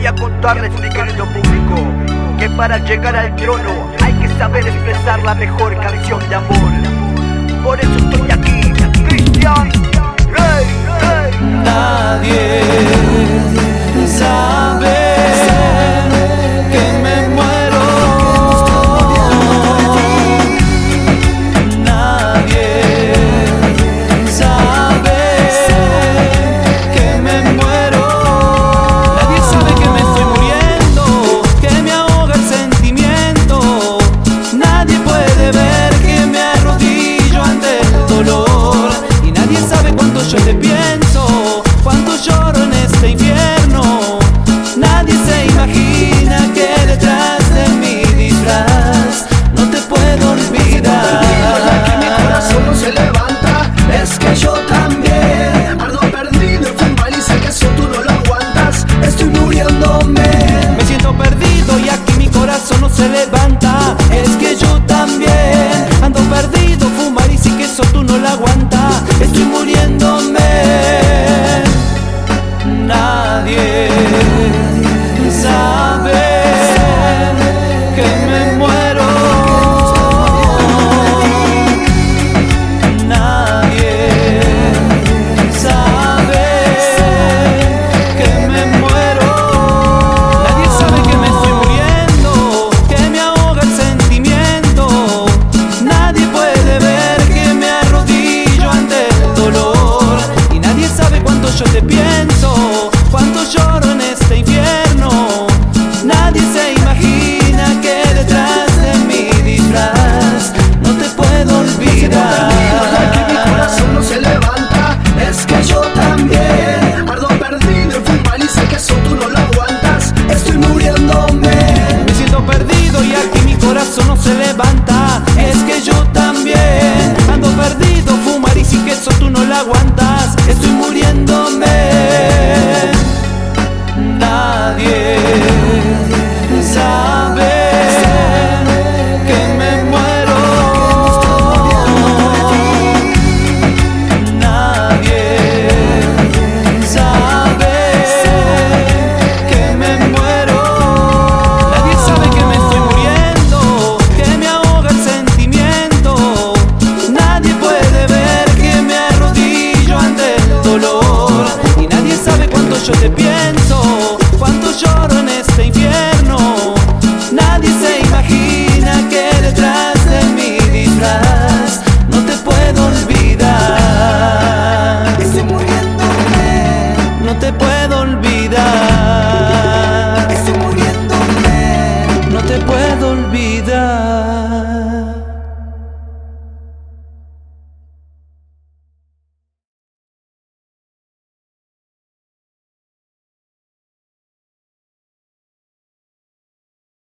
Voy a contarles, mi querido público, que para llegar al trono hay que saber expresar la mejor canción de amor. Por eso estoy aquí, Cristian Rey. Nadie sabe que me muero. Nadie sabe que me muero. Nadie sabe que me estoy muriendo, que me ahoga el sentimiento. Nadie puede ver que me arrodillo ante el dolor. Y nadie sabe cuánto yo te pienso, cuánto lloro en este infierno. Nadie se imagina que detrás de mi disfraz no te puedo olvidar. Que mi corazón no se levanta, es que yo también ando perdido en fumar y sé que eso tú no lo aguantas. Estoy muriéndome. Me siento perdido y aquí mi corazón no se levanta. Es que yo también ando perdido, fumar y sí que eso tú no lo aguantas. Estoy muriéndome. Nadie sabe que me muero. Nadie sabe que me muero. Nadie sabe que me estoy muriendo, que me ahoga el sentimiento. Nadie puede ver que me arrodillo ante el dolor. Y nadie sabe cuánto yo te pienso,